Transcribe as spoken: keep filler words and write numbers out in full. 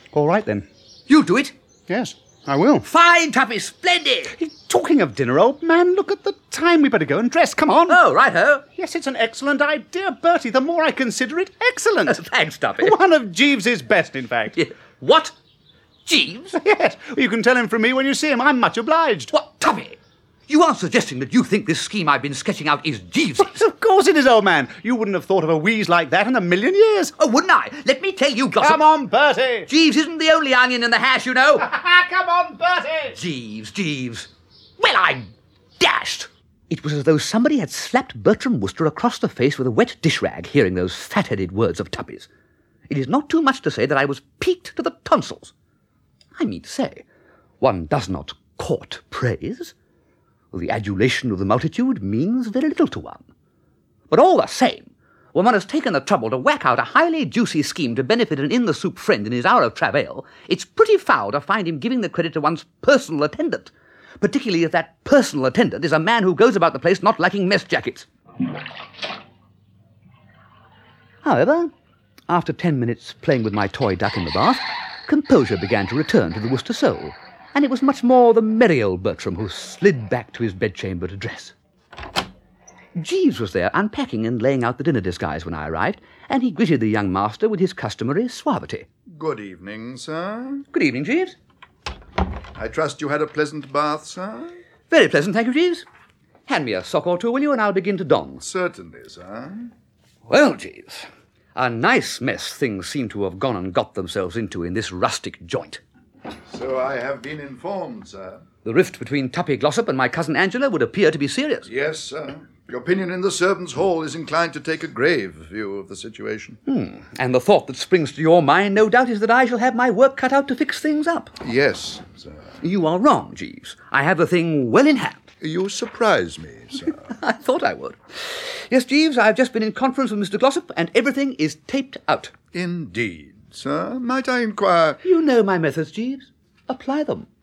All right, then. You'll do it? Yes, I will. Fine, Tuppy, splendid! Talking of dinner, old man, look at the time. We better go and dress. Come on. Oh, righto. Yes, it's an excellent idea, Bertie. The more I consider it, excellent. Thanks, Tuppy. One of Jeeves's best, in fact. Yeah. What? Jeeves? Yes, well, you can tell him from me when you see him. I'm much obliged. What, Tuppy? You aren't suggesting that you think this scheme I've been sketching out is Jeeves's? Of course it is, old man. You wouldn't have thought of a wheeze like that in a million years. Oh, wouldn't I? Let me tell you, Glossop. Come on, Bertie. Jeeves isn't the only onion in the hash, you know. Come on, Bertie. Jeeves, Jeeves. Well, I'm dashed. It was as though somebody had slapped Bertram Wooster across the face with a wet dish rag, hearing those fat-headed words of Tuppy's. It is not too much to say that I was piqued to the tonsils. I mean to say, one does not court praise. The adulation of the multitude means very little to one. But all the same, when one has taken the trouble to whack out a highly juicy scheme to benefit an in-the-soup friend in his hour of travail, it's pretty foul to find him giving the credit to one's personal attendant, particularly if that personal attendant is a man who goes about the place not liking mess jackets. However, after ten minutes playing with my toy duck in the bath, composure began to return to the Worcester soul, and it was much more the merry old Bertram who slid back to his bedchamber to dress. Jeeves was there unpacking and laying out the dinner disguise when I arrived, and he greeted the young master with his customary suavity. Good evening, sir. Good evening, Jeeves. I trust you had a pleasant bath, sir? Very pleasant, thank you, Jeeves. Hand me a sock or two, will you, and I'll begin to don. Certainly, sir. Well, Jeeves, a nice mess things seem to have gone and got themselves into in this rustic joint. So I have been informed, sir. The rift between Tuppy Glossop and my cousin Angela would appear to be serious. Yes, sir. The opinion in the servants' hall is inclined to take a grave view of the situation. Hmm. And the thought that springs to your mind, no doubt, is that I shall have my work cut out to fix things up. Yes, sir. You are wrong, Jeeves. I have the thing well in hand. You surprise me, sir. I thought I would. Yes, Jeeves, I've just been in conference with Mister Glossop, and everything is taped out. Indeed, sir. Might I inquire... You know my methods, Jeeves. Apply them.